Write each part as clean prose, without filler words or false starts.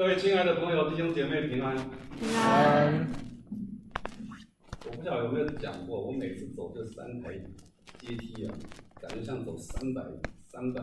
各位亲爱的朋友、弟兄姐妹平安。 平安。 我不晓得有没有讲过，我每次走这3台阶梯啊，感觉像走300层。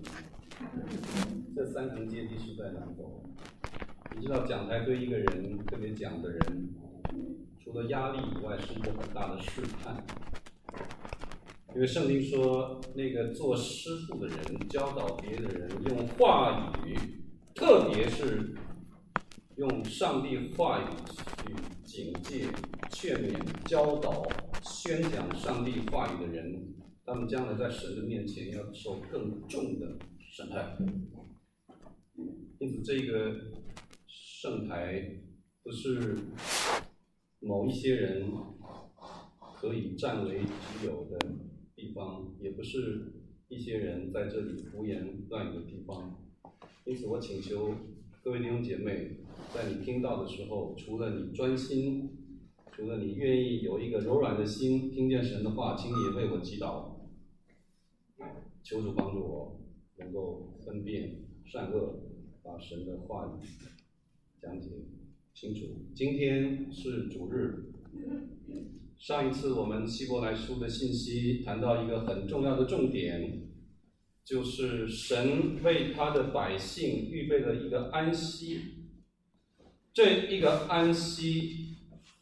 这3层阶梯实在难走。你知道讲台对一个人，特别讲的人，除了压力以外，是一个很大的试探。因为圣经说，那个做师傅的人教导别的人用话语，特别是用上帝话语去警戒、劝勉、教导、宣讲上帝话语的人，他们将来在神的面前要受更重的审判。因此，这个圣台不是某一些人可以占为己有的地方，也不是一些人在这里胡言乱语的地方。因此，我请求各位弟兄姐妹，在你听到的时候，除了你专心，除了你愿意有一个柔软的心，听见神的话，请你也为我祈祷，求主帮助我能够分辨善恶，把神的话语讲解清楚。今天是主日，上一次我们希伯来书的信息谈到一个很重要的重点，就是神为他的百姓预备了一个安息。这一个安息，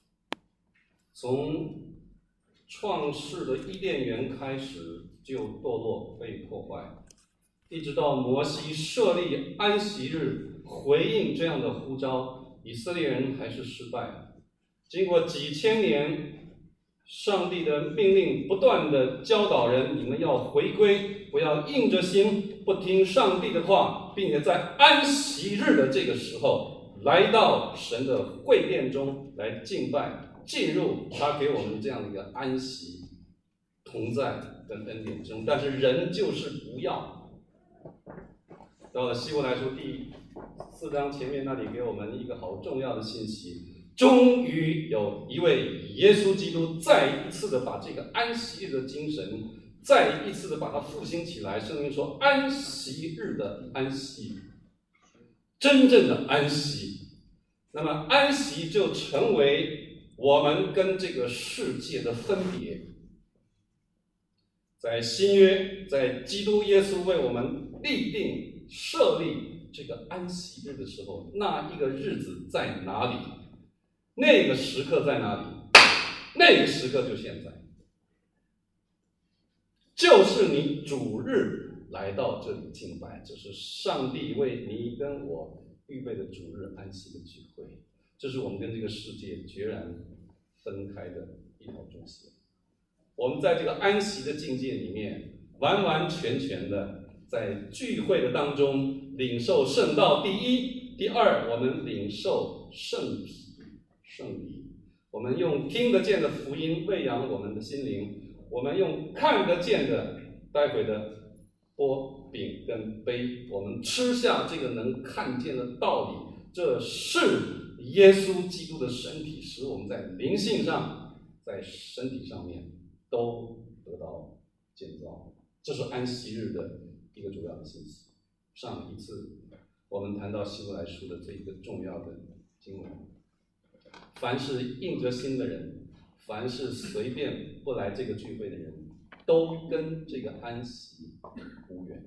从创世的伊甸园开始就堕落被破坏，一直到摩西设立安息日回应这样的呼召，以色列人还是失败。经过几千年，上帝的命令不断的教导人，你们要回归，不要硬着心不听上帝的话，并且在安息日的这个时候来到神的会殿中来敬拜，进入他给我们这样的一个安息同在跟恩典中。但是人就是不要。到了希伯来书第4章前面那里给我们一个好重要的信息，终于有一位耶稣基督再一次的把这个安息日的精神再一次的把它复兴起来。圣经说安息日的安息，真正的安息。那么安息就成为我们跟这个世界的分别。在新约，在基督耶稣为我们立定设立这个安息日的时候，那一个日子在哪里？那个时刻在哪里？那个时刻就现在，就是你主日来到这里敬拜，这是上帝为你跟我预备的主日安息的聚会，这是我们跟这个世界决然分开的一条中线。我们在这个安息的境界里面，完完全全的在聚会的当中领受圣道。第一，第二，我们领受圣体。我们用听得见的福音喂养我们的心灵，我们用看得见的待会的拨饼跟杯，我们吃下这个能看见的道理，这是耶稣基督的身体，使我们在灵性上在身体上面都得到建造。这是安息日的一个主要的信息。上一次我们谈到希伯来书的这一个重要的经文，凡是硬着心的人，凡是随便不来这个聚会的人，都跟这个安息无缘。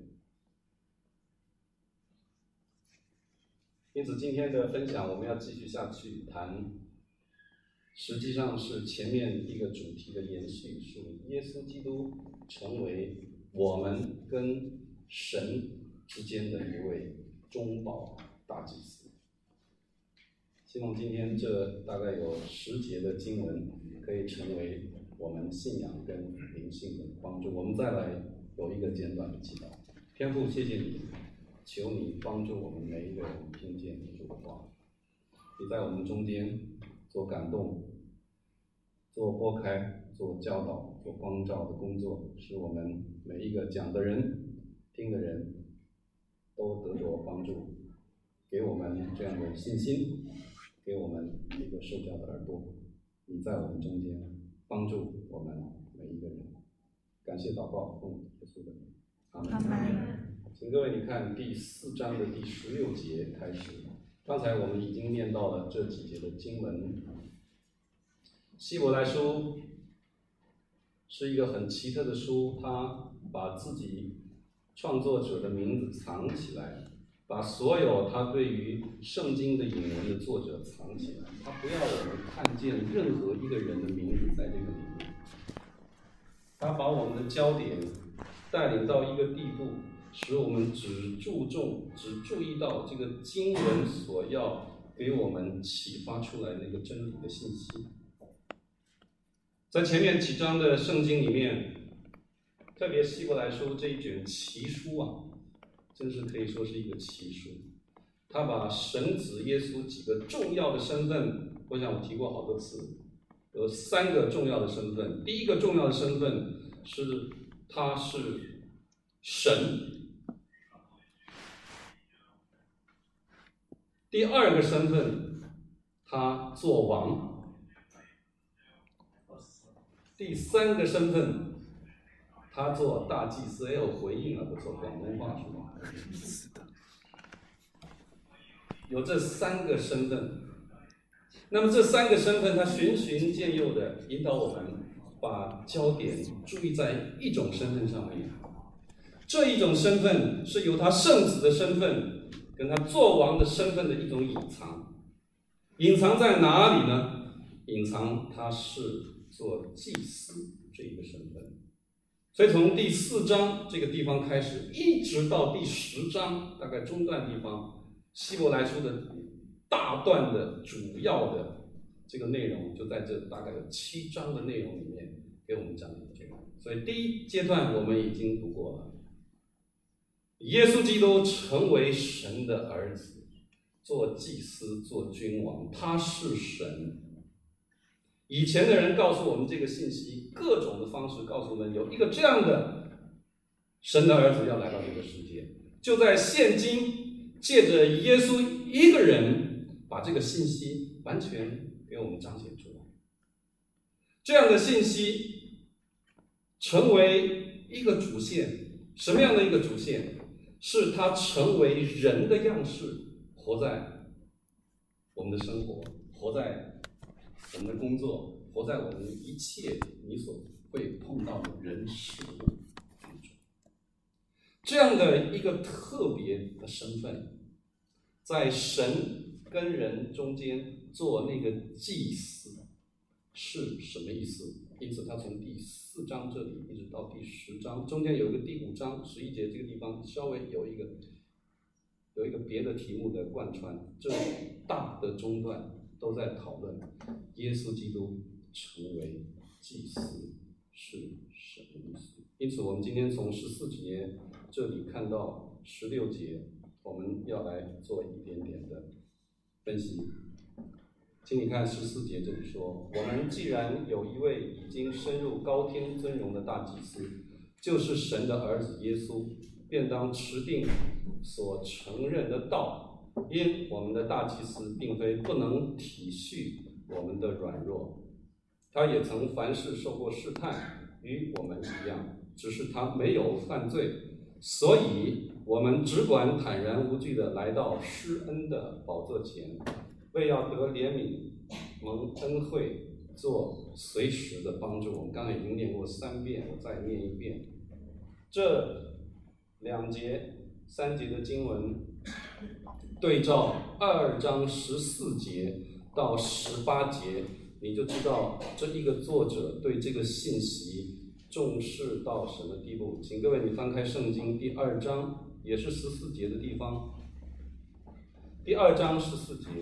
因此今天的分享我们要继续下去谈，实际上是前面一个主题的延续，是耶稣基督成为我们跟神之间的一位中保大祭司。希望今天这大概有10节的经文可以成为我们信仰跟灵性的帮助。我们再来有一个简短的祈祷。天父，谢谢你，求你帮助我们每一个人听见主的话，你在我们中间做感动，做拨开，做教导，做光照的工作，使我们每一个讲的人、听的人都得着帮助，给我们这样的信心，给我们一个受教的耳朵。你在我们中间帮助我们每一个人。感谢祷告，奉耶稣的名，阿们。请各位你看第4章的第16节开始， 刚才我们已经念到了这几节的经文。希伯来书是一个很奇特的书，它把自己创作者的名字藏起来，把所有他对于圣经的引文的作者藏起来，他不要我们看见任何一个人的名字在这个里面。他把我们的焦点带领到一个地步，使我们只注意到这个经文所要给我们启发出来的一个真理的信息。在前面几章的圣经里面，特别希伯来书这一卷奇书啊，真是可以说是一个奇书。他把神子耶稣几个重要的身份，我想我提过好多次，有3个重要的身份。第一个重要的身份是他是神，第2个身份他做王，第3个身份他做大祭司。也有回应啊，不错，广东话是吗？是的，有这3个身份。那么这3个身份，他循循渐诱的引导我们把焦点注意在一种身份上面。这一种身份是由他圣子的身份跟他做王的身份的一种隐藏。隐藏在哪里呢？隐藏他是做祭司这一个身份。所以从第4章这个地方开始，一直到第10章大概中段地方，希伯来书的大段的主要的这个内容就在这大概有7章的内容里面给我们讲解这个。所以第一阶段我们已经读过了，耶稣基督成为神的儿子，做祭司，做君王，他是神。以前的人告诉我们这个信息，各种的方式告诉我们有一个这样的神的儿子要来到这个世界。就在现今，借着耶稣一个人，把这个信息完全给我们彰显出来。这样的信息成为一个主线，什么样的一个主线？是他成为人的样式，活在我们的生活，活在我们的工作，活在我们一切你所会碰到的人事物当中。这样的一个特别的身份，在神跟人中间做那个祭司是什么意思？因此他从第4章这里一直到第10章，中间有一个第5章11节这个地方稍微有一个别的题目的贯穿，这大的中段都在讨论耶稣基督成为祭司是什么意思。因此我们今天从14节这里看到16节，我们要来做一点点的分析。请你看14节这里说，我们既然有一位已经深入高天尊荣的大祭司，就是神的儿子耶稣，便当持定所承认的道，因我们的大祭司并非不能体恤我们的软弱，他也曾凡事受过试探，与我们一样，只是他没有犯罪，所以我们只管坦然无惧地来到施恩的宝座前，为要得怜悯，蒙恩惠，做随时的帮助。我们刚才已经念过3遍，我再念一遍。这2节、3节的经文对照2章14节到18节，你就知道这一个作者对这个信息重视到什么地步。请各位你翻开圣经第2章，也是14节的地方。第2章14节，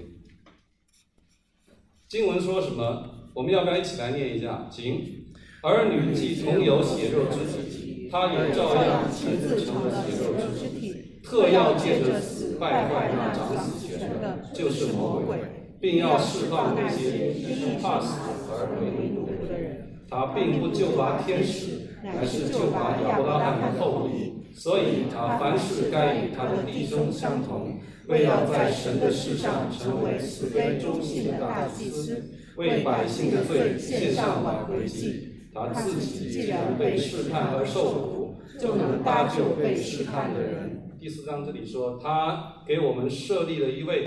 经文说什么？我们要不要一起来念一下？请。儿女既同有血肉之体，他也照样亲自成了血肉之体，特要借着死败坏那掌死权的，就是魔鬼，并要释放那些因怕死而为奴的人。他并不救拔天使，乃是救拔亚伯拉罕的后裔，所以他凡事该与他的弟兄相同，为要在神的事上成为慈悲忠信的大祭司，为百姓的罪献上挽回祭。他自己既然被试探而受苦，就能搭救被试探的人。第4章这里说，他给我们设立了一位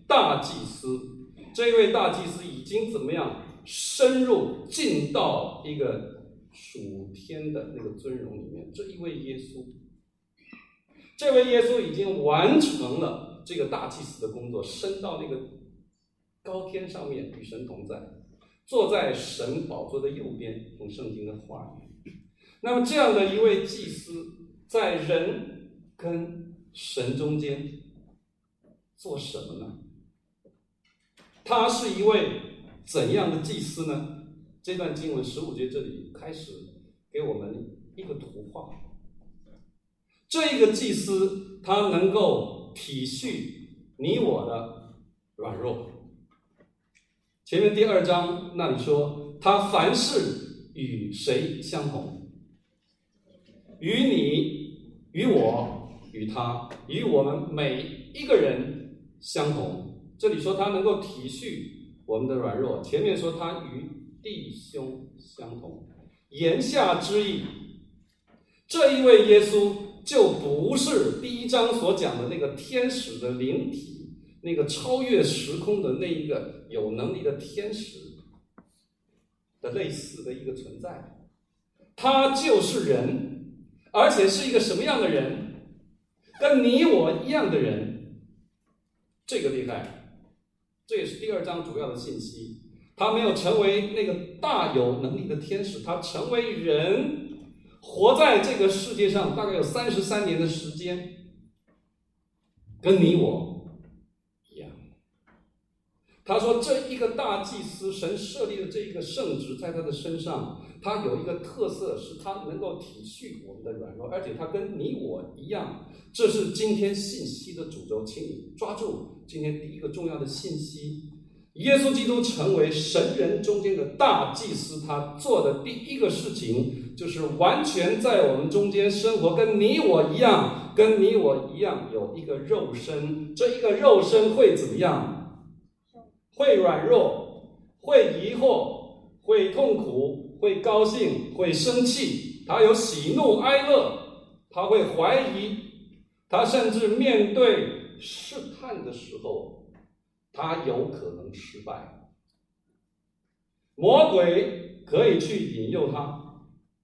大祭司，这一位大祭司已经怎么样深入进到一个属天的那个尊荣里面。这一位耶稣，这位耶稣已经完成了这个大祭司的工作，升到那个高天上面与神同在，坐在神宝座的右边，用圣经的话语。那么这样的一位祭司，在人跟神中间做什么呢？他是一位怎样的祭司呢？这段经文15节这里开始给我们一个图画。这一个祭司，他能够体恤你我的软弱。前面第2章那里说，他凡事与谁相同？与你、与我、与他、与我们每一个人相同。这里说他能够体恤我们的软弱，前面说他与弟兄相同。言下之意，这一位耶稣就不是第1章所讲的那个天使的灵体，那个超越时空的那一个有能力的天使的类似的一个存在。他就是人，而且是一个什么样的人？跟你我一样的人。这个厉害，这也是第2章主要的信息。他没有成为那个大有能力的天使，他成为人，活在这个世界上大概有33年的时间，跟你我一样。他说这一个大祭司，神设立的这一个圣职在他的身上，他有一个特色，是他能够体恤我们的软弱，而且他跟你我一样。这是今天信息的主轴，请你抓住今天第一个重要的信息。耶稣基督成为神人中间的大祭司，他做的第一个事情就是完全在我们中间生活，跟你我一样，跟你我一样有一个肉身。这一个肉身会怎么样？会软弱，会疑惑，会痛苦，会高兴，会生气，他有喜怒哀乐，他会怀疑，他甚至面对试探的时候，他有可能失败。魔鬼可以去引诱他，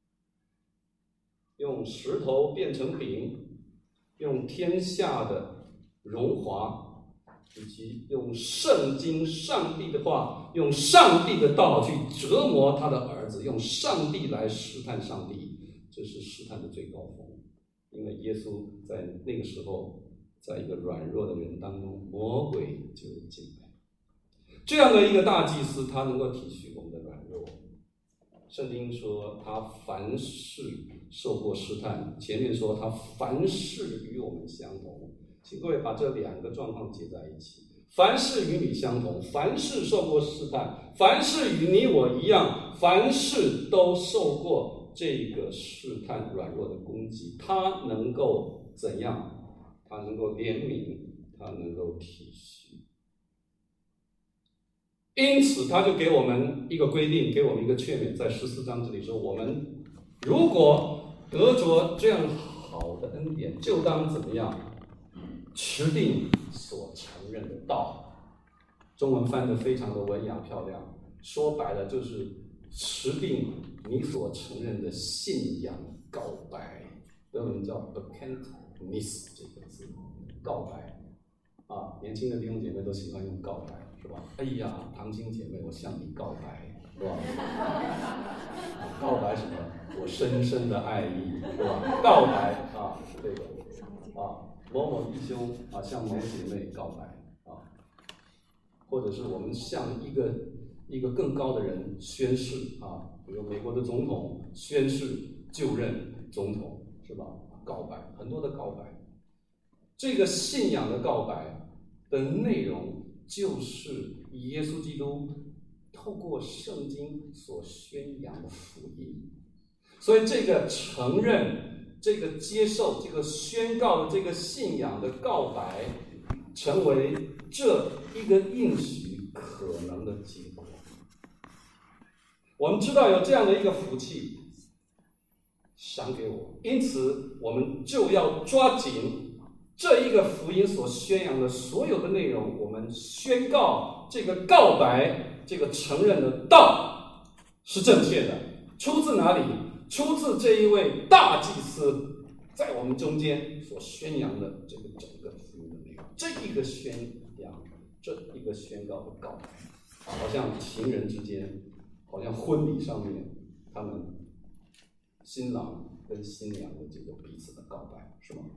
用石头变成饼，用天下的荣华，以及用圣经上帝的话，用上帝的道去折磨他的儿子，用上帝来试探上帝。这是试探的最高峰。因为耶稣在那个时候，在一个软弱的人当中，魔鬼就进来。这样的一个大祭司，他能够体恤我们的软弱。圣经说他凡事受过试探，前面说他凡事与我们相同。请各位把这2个状况结在一起：凡事与你相同，凡事受过试探，凡事与你我一样，凡事都受过这个试探软弱的攻击。他能够怎样？他能够怜悯，他能够体恤。因此他就给我们一个规定，给我们一个劝勉，在14章这里说，我们如果得着这样好的恩典，就当怎么样？持定所承认的道。中文翻得非常的文雅漂亮，说白了就是持定你所承认的信仰告白。德文叫 bekenntnis 这个字，告白。年轻的弟兄姐妹都喜欢用告白，是吧？哎呀，堂亲姐妹，我向你告白，是吧？告白什么？我深深的爱意，是吧？告白这个某某弟兄向某姐妹告白或者是我们向一个更高的人宣誓比如美国的总统宣誓就任总统，是吧？告白，很多的告白。这个信仰的告白的内容，就是耶稣基督透过圣经所宣扬的福音。所以这个承认、这个接受、这个宣告的这个信仰的告白，成为这一个应许可能的结果。我们知道有这样的一个福气赏给我，因此我们就要抓紧这一个福音所宣扬的所有的内容，我们宣告这个告白，这个承认的道是正确的，出自哪里？出自这一位大祭司在我们中间所宣扬的这个整个福音的内容。这一个宣扬，这一个宣告的告白，好像情人之间，好像婚礼上面，他们新郎跟新娘的这个彼此的告白，是吗？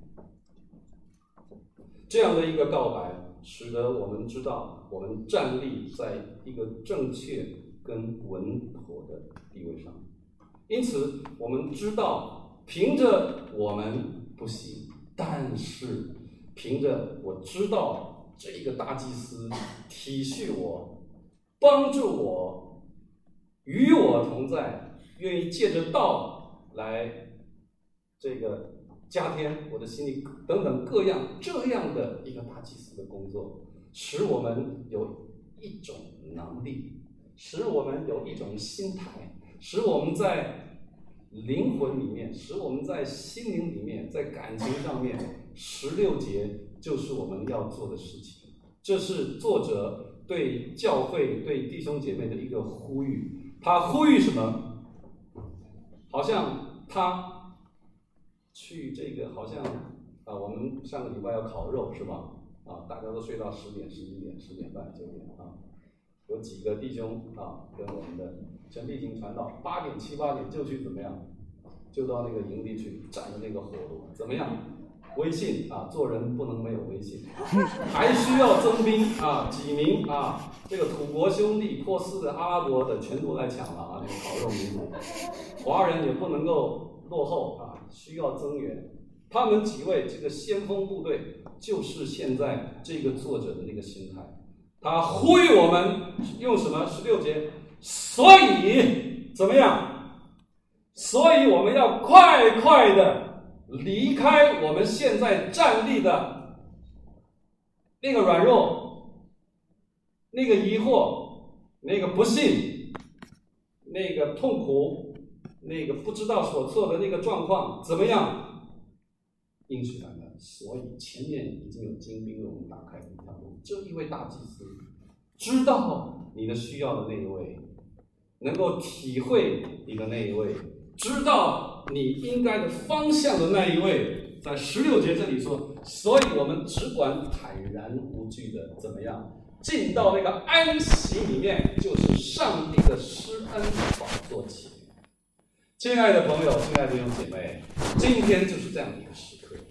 这样的一个告白，使得我们知道我们站立在一个正确跟稳妥的地位上。因此我们知道凭着我们不行，但是凭着我知道这个大祭司体恤我，帮助我，与我同在，愿意借着道来这个加添我的心里等等各样这样的一个大祭司的工作，使我们有一种能力，使我们有一种心态，使我们在灵魂里面，使我们在心灵里面，在感情上面，16节就是我们要做的事情。这是作者对教会、对弟兄姐妹的一个呼吁。他呼吁什么？好像他去这个，好像我们上个礼拜要烤肉是吧？大家都睡到10点、11点、10点半、9点有几个弟兄跟我们的陈弟兄传道，8点、7、8点就去怎么样？就到那个营地去站着那个火炉，怎么样？微信做人不能没有微信，还需要征兵几名这个土国兄弟、波斯的、阿拉伯的全都来抢了那个烤肉民族，华人也不能够落后需要增援。他们几位这个先锋部队，就是现在这个作者的那个心态。他呼吁我们用什么？16节，所以怎么样？所以我们要快快的离开我们现在站立的那个软弱，那个疑惑，那个不信，那个痛苦，那个不知道所措的那个状况，怎么样？应许来了，所以前面已经有精兵为我们打开一条路。这一位大祭司知道你的需要的那一位，能够体会你的那一位，知道你应该的方向的那一位，在16节这里说，所以我们只管坦然无惧的怎么样进到那个安息里面，就是上帝的施恩宝座前。亲爱的朋友，亲爱的弟兄姐妹，今天就是这样的一个时刻。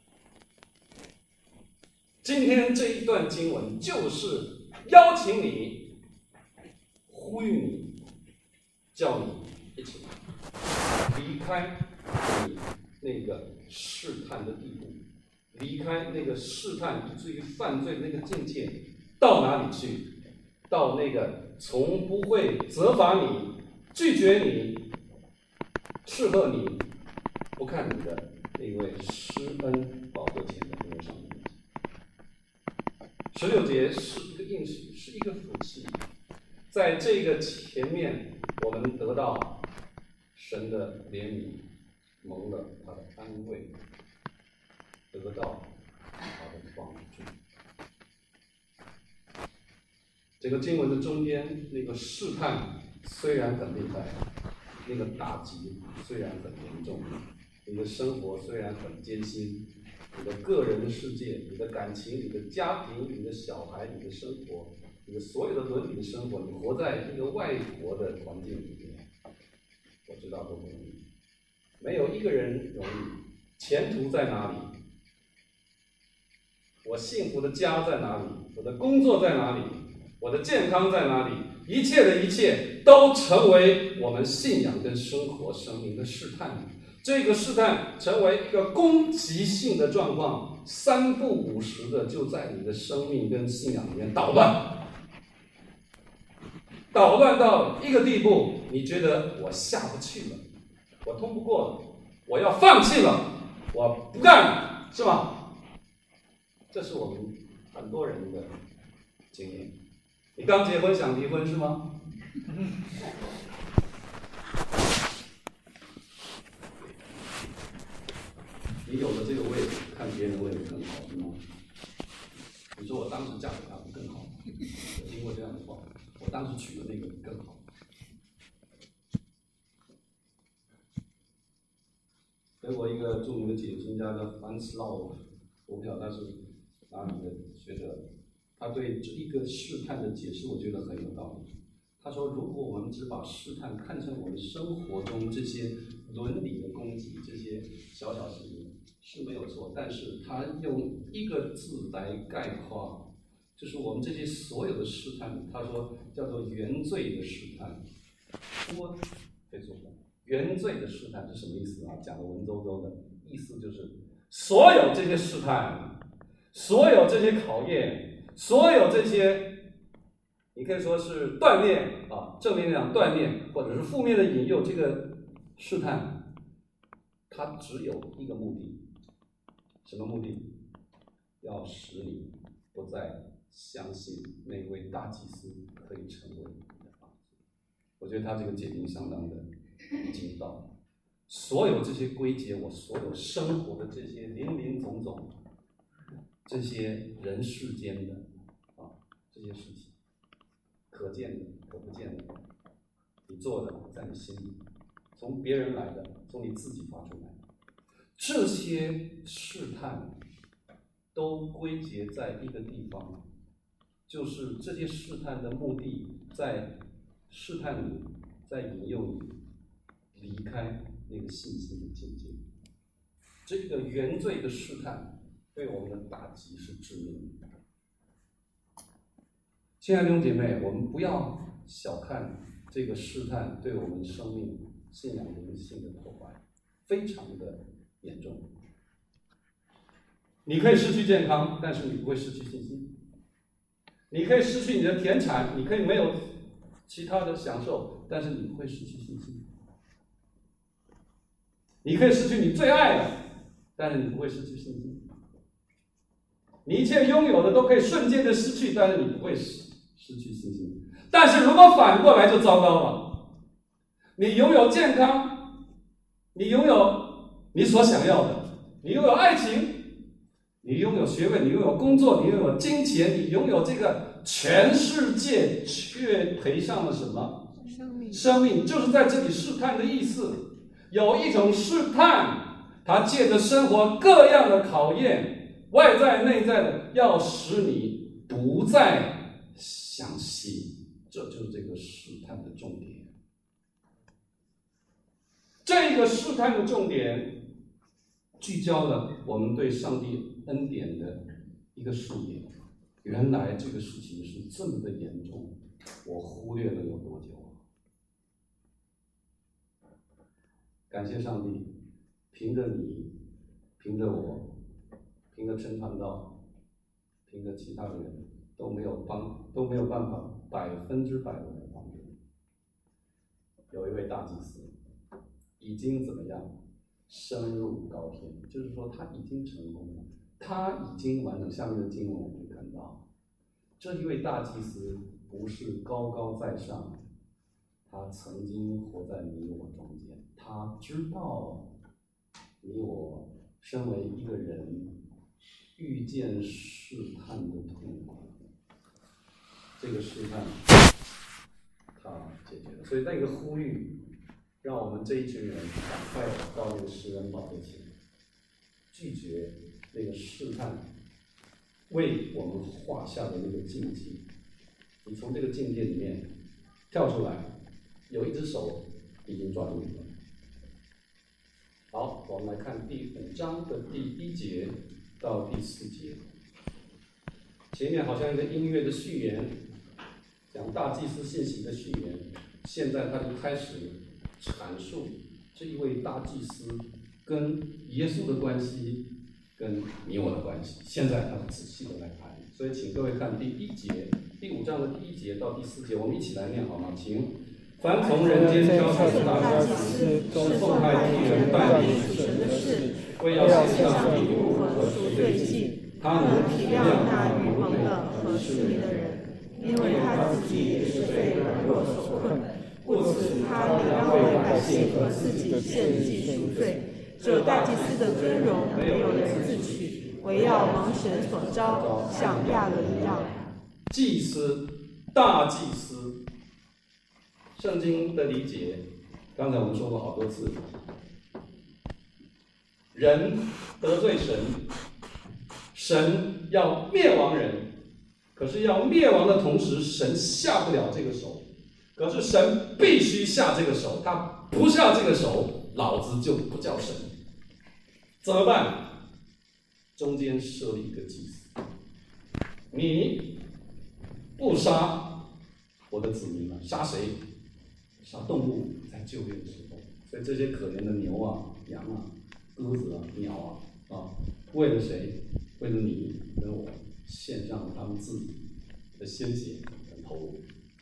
今天这一段经文就是邀请你，呼吁你，叫你一起离开你那个试探的地步，离开那个试探以至于犯罪的那个境界，到哪里去？到那个从不会责罚你、拒绝你、斥喝你、不看你的那位施恩宝座前的那位上帝。16节是一个应许，是一个福气。在这个前面，我们得到神的怜悯，蒙了他的安慰，得到他的帮助。这个经文的中间，那个试探虽然很厉害，那个打击虽然很严重，你的生活虽然很艰辛，你的个人的世界，你的感情，你的家庭，你的小孩，你的生活，你的所有的伦理的生活，你活在一个外国的环境里面，我知道都不容易，没有一个人容易。前途在哪里？我幸福的家在哪里？我的工作在哪里？我的健康在哪里？一切的一切都成为我们信仰跟生活生命的试探。这个试探成为一个攻击性的状况，3不5时的就在你的生命跟信仰里面捣乱，捣乱到一个地步，你觉得我下不去了，我通不过了，我要放弃了，我不干了，是吧？这是我们很多人的经验。你刚结婚想离婚是吗？ 你有了这个位，看别人位更好，是吗？你说我当时嫁给他不更好？我听过这样的话，我当时娶的那个更好。德国一个著名的解经家叫凡茨劳，我不晓得他是哪里的学者，他对这一个试探的解释，我觉得很有道理。他说，如果我们只把试探看成我们生活中这些伦理的攻击，这些小小事情是没有错，但是他用一个字来概括，就是我们这些所有的试探，他说叫做原罪的试探。原罪的试探是什么意思啊？讲的文绉绉的意思就是，所有这些试探，所有这些考验，所有这些，你可以说是锻炼啊，正面讲锻炼，或者是负面的引诱，这个试探，它只有一个目的，什么目的？要使你不再相信那位大祭司可以成为你的儿子。我觉得他这个解经相当的精到，所有这些归结我所有生活的这些林林总总，这些人世间的这些事情，可见的可不见的，你做的在你心里，从别人来的，从你自己发出来的，这些试探都归结在一个地方，就是这些试探的目的在试探你，在引诱你离开那个信心的境界。这个原罪的试探对我们的打击是致命的。亲爱的弟兄姐妹，我们不要小看这个试探对我们生命信仰灵性的破坏，非常的严重。你可以失去健康，但是你不会失去信心；你可以失去你的田产，你可以没有其他的享受，但是你不会失去信心；你可以失去你最爱的，但是你不会失去信心；你一切拥有的都可以瞬间的失去，但是你不会失去信心。但是如果反过来就糟糕了，你拥有健康，你拥有你所想要的，你拥有爱情，你拥有学位，你拥有工作，你拥有金钱，你拥有这个全世界，却赔上了什么？生命就是在这里试探的意思。有一种试探，它借着生活各样的考验，外在内在的，要使你不再相信，这就是这个试探的重点。这个试探的重点聚焦了我们对上帝恩典的一个视野。原来这个事情是这么的严重，我忽略了有多久？感谢上帝，凭着你，凭着我，凭着陈传道，凭着其他的人都没有办法100%的来帮助你。有一位大祭司已经怎么样？升入高天，就是说他已经成功了，他已经完成。下面的经文我们看到，这一位大祭司不是高高在上，他曾经活在你我中间，他知道你我身为一个人遇见试探的痛苦，这个试探他解决了。所以那个呼吁，让我们这一群人赶快到那个施恩宝座前，拒绝那个试探为我们画下的那个禁忌。你从这个境界里面跳出来，有一只手已经抓住你了。好，我们来看第5章的第1节到第4节。前面好像一个音乐的序言，讲大祭司信息的序言，现在他就开始阐述这一位大祭司跟耶稣的关系，跟你我的关系。现在他仔细的来谈，所以请各位看第1节，第5章的第1节到第4节，我们一起来念好吗？请。凡从人间挑选的大祭司，是奉派替人办理神的事，为要献上礼物和赎罪祭。他能体谅那愚蒙的和势利的人，因为他自己也是被软弱所困，故此他也要为百姓和自己献祭赎罪。 这大祭司的尊荣没有人自取，唯要蒙神所召，像亚伦一样。 祭司，大祭司，圣经的理解，刚才我们说过好多次，人得罪神，神要灭亡人，可是要灭亡的同时，神下不了这个手，可是神必须下这个手，他不下这个手，老子就不叫神。怎么办？中间设立一个祭司，你不杀我的子民了，杀谁？杀动物，在旧约的时候，所以这些可怜的牛啊、羊啊、鸽子啊、鸟啊，为了谁？为了你跟我，献上他们自己的鲜血跟头颅。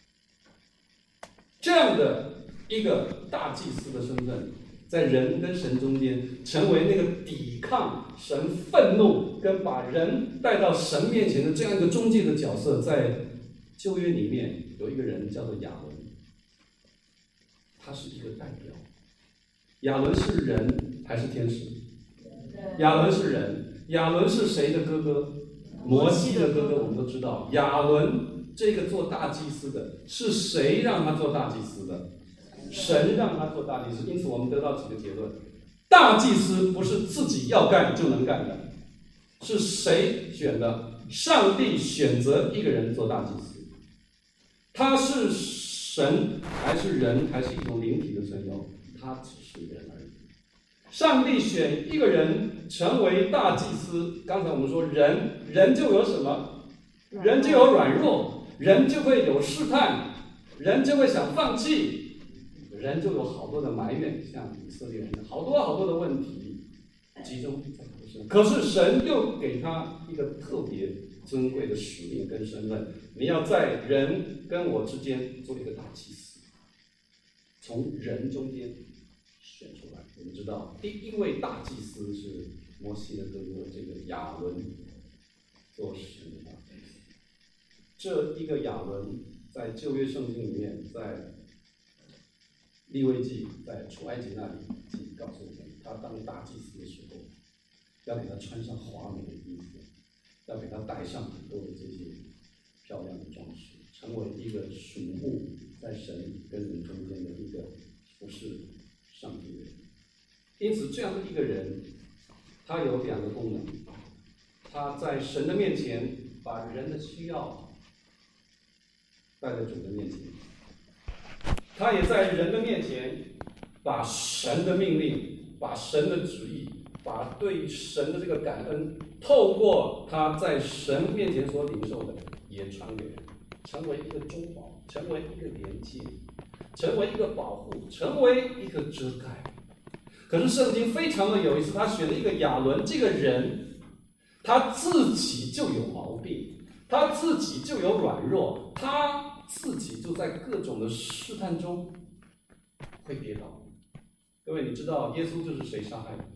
这样的一个大祭司的身份，在人跟神中间，成为那个抵抗神愤怒跟把人带到神面前的这样一个中介的角色。在旧约里面有一个人叫做亚伦，他是一个代表。亚伦是人还是天使？亚伦是人。亚伦是谁的哥哥？摩西的哥哥。我们都知道，亚伦这个做大祭司的是谁让他做大祭司的？神让他做大祭司。因此我们得到几个结论：大祭司不是自己要干就能干的，是谁选的？上帝选择一个人做大祭司。他是神还是人，还是一种灵体的存有？他只是人而已。上帝选一个人成为大祭司，刚才我们说人就有什么？人就有软弱，人就会有试探，人就会想放弃，人就有好多的埋怨，像以色列人好多的问题集中在他的身上。可是神又给他一个特别尊贵的使命跟身份，你要在人跟我之间做一个大祭司，从人中间选出来。我们知道第一位大祭司是摩西的哥哥，这个亚伦做神的大祭司。这一个亚伦在旧约圣经里面，在利未记、在出埃及那里告诉我们，他当大祭司的时候，要给他穿上华美的衣服，要给他戴上很多的这些漂亮的装饰，成为一个属目在神跟人中间的一个服侍上帝的人。因此，这样的一个人，他有两个功能：他在神的面前把人的需要带在主的面前，他也在人的面前把神的命令、把神的旨意、把对神的这个感恩，透过他在神面前所领受的，也传给人，成为一个中保，成为一个连接，成为一个保护，成为一个遮盖。可是圣经非常的有意思，他选了一个亚伦这个人，他自己就有毛病，他自己就有软弱，他自己就在各种的试探中会跌倒。各位，你知道耶稣就是谁杀害的？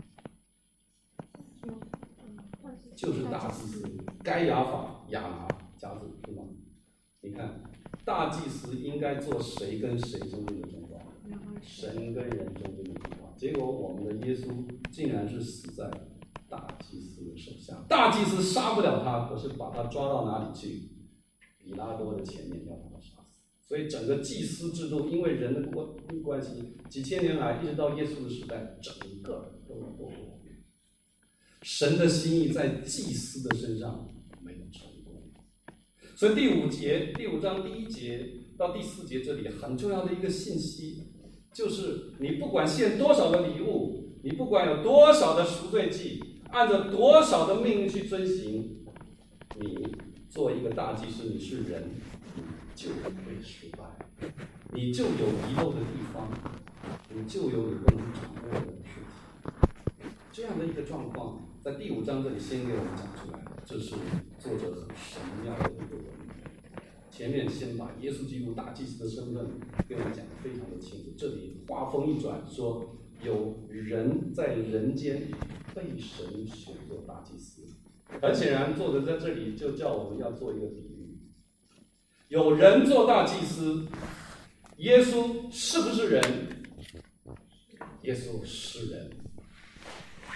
就是大祭司该亚法亚拿家族，是吗？你看，大祭司应该做谁跟谁中间的中保？神跟人中间的中保。结果我们的耶稣竟然是死在大祭司的手下，大祭司杀不了他，可是把他抓到哪里去？比拉多的前面要把他杀死。所以整个祭司制度，因为人的关系，几千年来一直到耶稣的时代，整个都堕落。神的心意在祭司的身上没有成功。所以第五章第1节到第4节这里很重要的一个信息，就是你不管献多少的礼物，你不管有多少的赎罪祭，按照多少的命令去遵行，你做一个大祭司，你是人，你就会失败，你就有遗漏的地方，你就有你不能掌握的事情。这样的一个状况，在第5章这里先给我们讲出来，这是作者很神妙的一个文明。前面先把耶稣基督大祭司的身份给我们讲得非常的清楚，这里话锋一转，说有人在人间被神选做大祭司。很显然，作者在这里就叫我们要做一个比喻：有人做大祭司，耶稣是不是人？耶稣是人，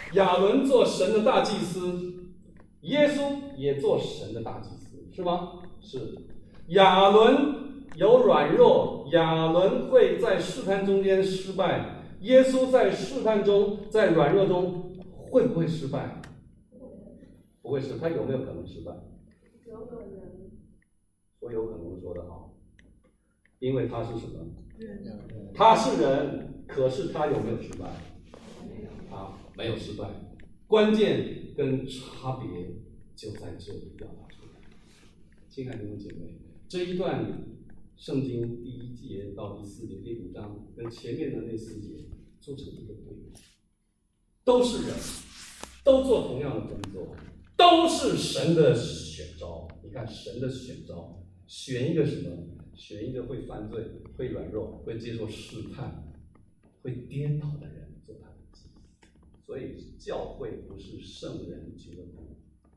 亚伦做神的大祭司，耶稣也做神的大祭司，是吗？是。亚伦有软弱，亚伦会在试探中间失败，耶稣在试探中，在软弱中会不会失败？不会失败。他有没有可能失败？ 有可能。 我有可能说得好，因为他是什么？他是人，可是他有没有失败？他没有失败。关键跟差别就在这里表达出来。亲爱的弟兄姐妹，这一段圣经第1节到第4节、第5章跟前面的那4节做成一个对比，都是人，都做同样的工作，都是神的选召。你看神的选召，选一个什么？选一个会犯罪、会软弱、会接受试探、会颠倒的人做他的祭司。所以教会不是圣人俱乐部。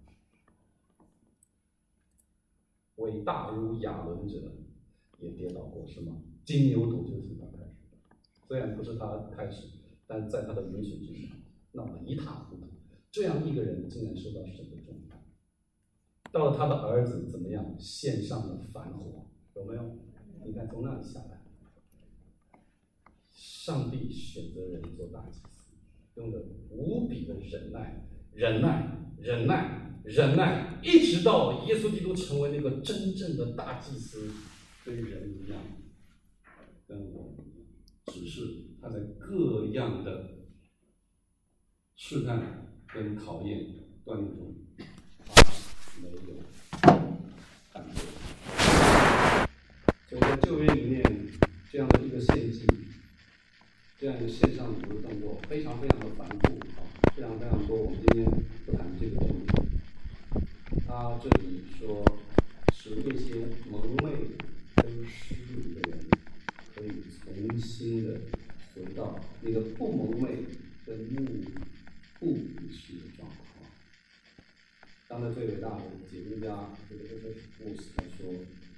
伟大如亚伦者也跌倒过，是吗？金牛犊就是从他开始的，虽然不是他开始，但在他的允许之下，闹得一塌糊涂。这样一个人竟然受到神的重判。到了他的儿子怎么样？献上了反火，有没有？你看从那里下来，上帝选择人做大祭司，用了无比的忍耐，一直到耶稣基督成为那个真正的大祭司，跟人一样，跟我们一样，只是他在各样的试探跟考验锻炼中，他没有犯罪。所以在旧约里面，这样的一个献祭，这样一个献上主的动作，非常非常的繁复啊，非常非常多。我们今天不谈这个重点。他这里说，使那些蒙昧跟失迷的人，可以重新的回到那个不蒙昧跟不迷失的状况。当代最伟大的解经家这个牧师他说，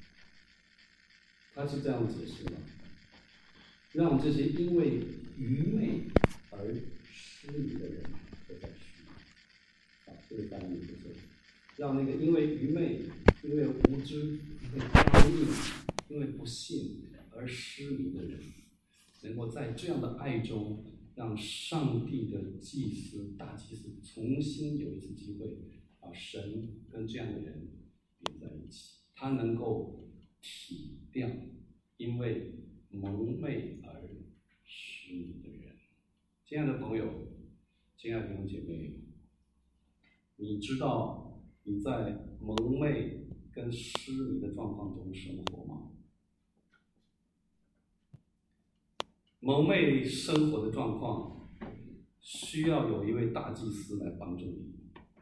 他是这样解释的：让这些因为愚昧而失迷的人都在失迷。好，这个翻译不错。让那个因为愚昧、因为无知、因为刚硬、因为不信而失迷的人，能够在这样的爱中，让上帝的祭司、大祭司重新有一次机会，把神跟这样的人连在一起。他能够体谅因为蒙昧而失迷的人。亲爱的朋友，亲爱的弟兄姐妹，你知道你在蒙昧跟失迷的状况中生活吗？蒙昧生活的状况需要有一位大祭司来帮助你。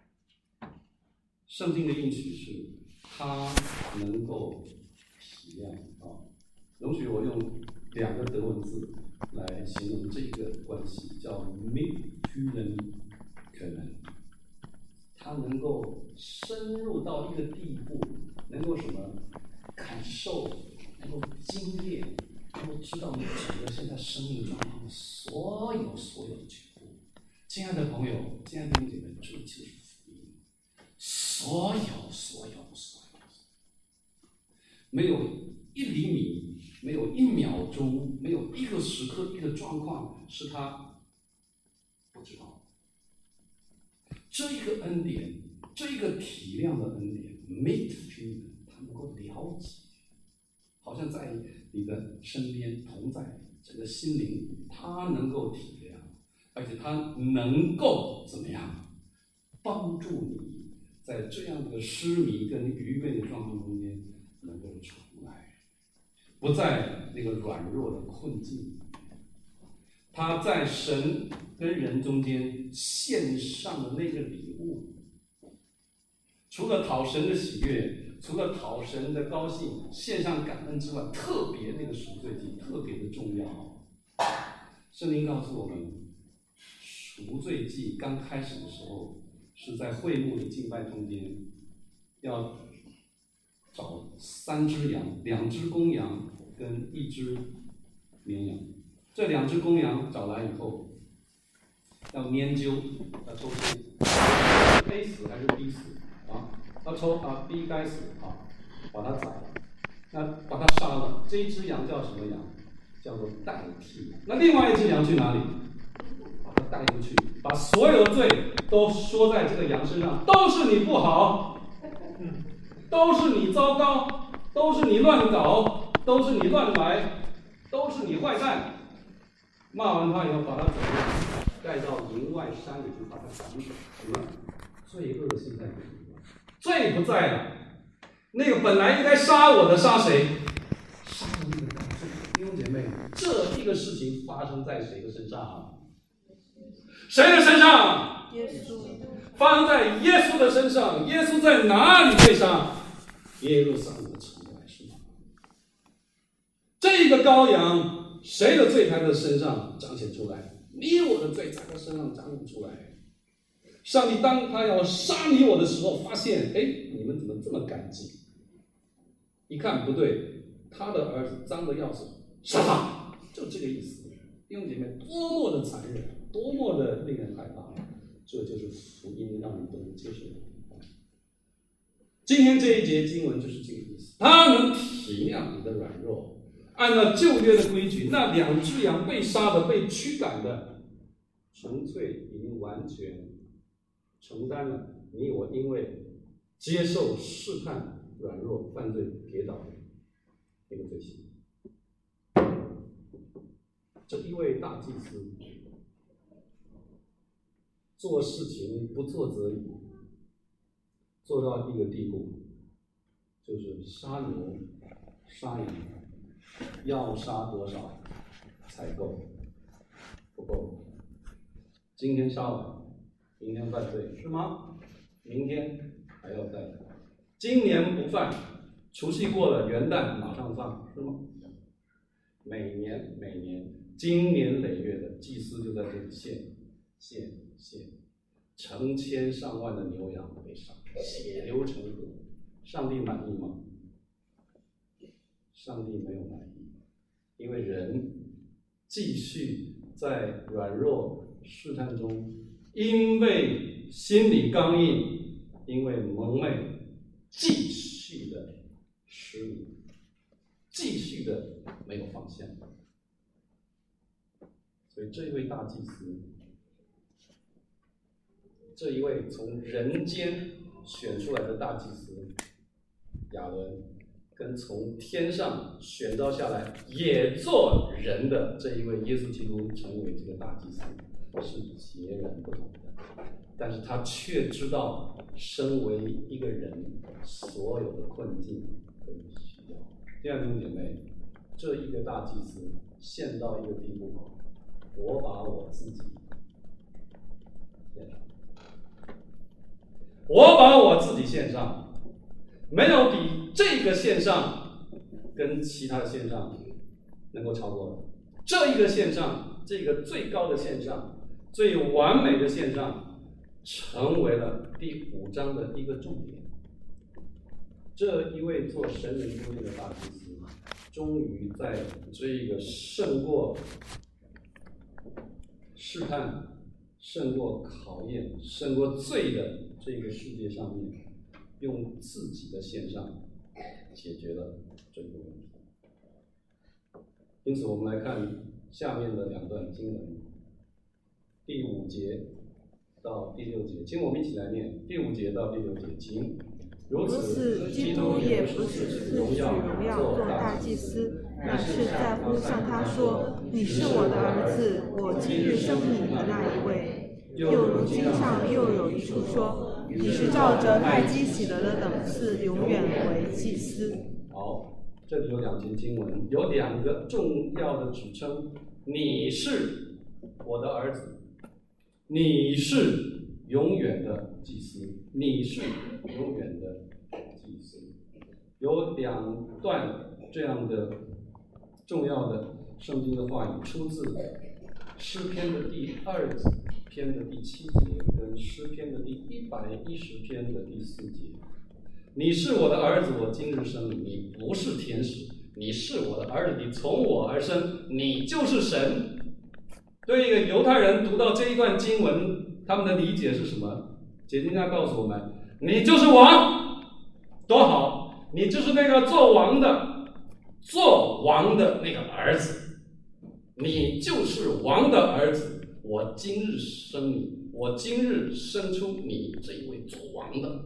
圣经的应许是他能够体谅啊。容许我用2个德文字来形容这个关系，叫 mitfühlen können。他能够深入到一个地步，能够什么感受，能够经验，能够知道你整个现在生命状况所有的全部。亲爱的朋友，亲爱的弟兄姐妹，这就是福音。所有，没有1厘米，没有1秒钟，没有1个时刻、1个状况是他不知道的。这一个恩典，这一个体谅的恩典 ，mitfühlen， 他能够了解，好像在你的身边同在，这个心灵里，他能够体谅，而且他能够怎么样帮助你，在这样的失迷跟愚昧的状况中间能够出来，不在那个软弱的困境。他在神跟人中间献上的那个礼物，除了讨神的喜悦，除了讨神的高兴，献上感恩之外，特别那个赎罪祭特别的重要。圣经告诉我们，赎罪祭刚开始的时候，是在会幕的敬拜中间，要找3只羊，2只公羊跟1只绵羊。这2只公羊找来以后， 要研究，要抽签 ，A 死还是 B 死啊？要抽啊 B 该死啊，把它宰了，那把它杀了。这一只羊叫什么羊？叫做代替羊。那另外一只羊去哪里？把它带出去，把所有的罪都说在这个羊身上，都是你不好，都是你糟糕，都是你乱搞，都是你乱来，都是你坏蛋。骂完他以后，把他带到营外山里去，把他赶走。什么？罪恶现在罪不在了。那个本来应该杀我的，杀谁？杀了那个大罪。弟兄姐妹，这一个事情发生在谁的身上？谁的身上？ 耶稣。 发生在耶稣的身上。耶稣在哪里被杀？耶路撒冷的城外，是吗？这个羔羊，谁的罪在他身上彰显出来？你我的罪在他身上彰显出来。上帝当他要杀你我的时候，发现，你们怎么这么干净？一看不对，他的儿子脏的要死，杀他，就这个意思。弟兄姐妹，多么的残忍，多么的令人害怕，这就是福音让你都能接受的地方。今天这一节经文就是这个意思，他能体谅你的软弱，按照旧约的规矩，那2只羊被杀的、被驱赶的，纯粹已经完全承担了你我因为接受试探、软弱、犯罪、跌倒的那个罪行。这一位大祭司做事情不做则已，做到一个地步，就是杀牛、杀羊，要杀多少才够？不够。今天杀完，明天犯罪是吗？明天还要再。今年不犯，除夕过了，元旦马上放是吗？每年经年累月的祭司就在这里献，成千上万的牛羊被杀，血流成河。上帝满意吗？上帝没有满意，因为人继续在软弱试探中，因为心理刚硬，因为蒙昧，继续的失迷，继续的没有方向。所以这一位大祭司，这一位从人间选出来的大祭司亚伦，跟从天上选召下来也做人的这一位耶稣基督成为这个大祭司是截然不同的。但是他却知道身为一个人所有的困境跟需要。弟兄姐妹，这一个大祭司陷到一个地步，我把我自己献上，我把我自己献上，没有比这个献上跟其他的献上能够超过的。这一个献上，这个最高的献上，最完美的献上，成为了第5章的一个重点。这一位做神人中的大祭司，终于在这个胜过试探、胜过考验、胜过罪的这个世界上面，用自己的献上解决了这个问题。因此，我们来看下面的2段经文，第5节到第6节，请我们一起来念第5节到第6节，请。如此， 基督也不是自取荣耀做大祭司，乃是在乎向他说：“你是我的儿子，我今日生你的那一位。”又如经上又有一处说：“你是照着太基喜德的等次，永远为祭司。” 好，这里有2节经文，有2个重要的指称：你是我的儿子，你是永远的祭司，你是永远的祭司。有2段这样的重要的圣经的话语，出自诗篇的第2篇的第7节，跟诗篇的第110篇的第4节。你是我的儿子，我今日生你。你不是天使，你是我的儿子，你从我而生，你就是神。 对一个犹太人读到这一段经文，他们的理解是什么？解经家告诉我们，你就是王，多好，你就是那个做王的那个儿子，你就是王的儿子，我今日生你，我今日生出你这一位做王的，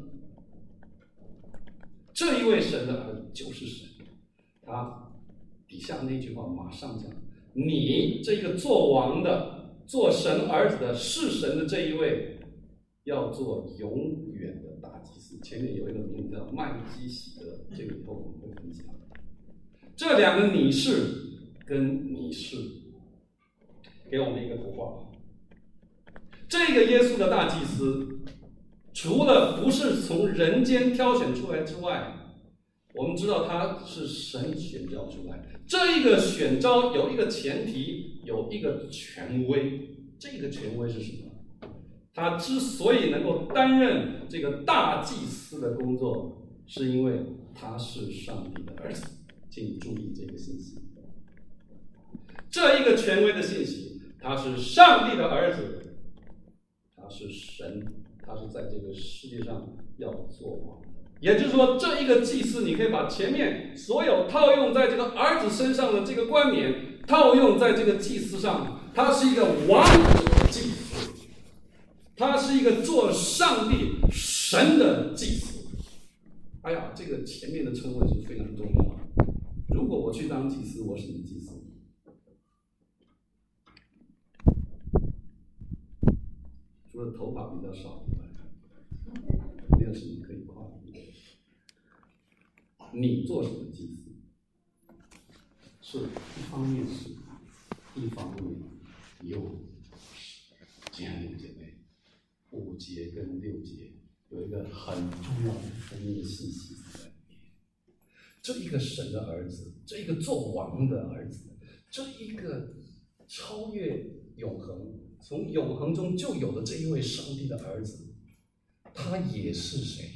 这一位神的儿子就是神。他底下那句话马上讲，你这个做王的、做神儿子的、是神的这一位，要做永远的大祭司。前面有一个名字叫麦基洗德，这个以后我们会分享。这两个你是跟你是，给我们一个图画。这个耶稣的大祭司，除了不是从人间挑选出来之外，我们知道他是神选召出来。这一个选召有一个前提，有一个权威。这个权威是什么？他之所以能够担任这个大祭司的工作，是因为他是上帝的儿子。请注意这个信息。这一个权威的信息，他是上帝的儿子，他是神，他是在这个世界上要做王的。也就是说，这一个祭司，你可以把前面所有套用在这个儿子身上的这个冠冕套用在这个祭司上，他是一个王的祭司，他是一个做上帝神的祭司。哎呀，这个前面的称谓是非常重要的。如果我去当祭司，我是你祭司，除了头发比较少以外，没有什么可以夸的。你做什么祭司？是一方面是，一方面又是。亲爱的姐妹，5节跟6节有一个很重要的分辨信息在里面。这一个神的儿子，这一个做王的儿子，这一个超越永恒，从永恒中就有的这一位上帝的儿子，他也是谁？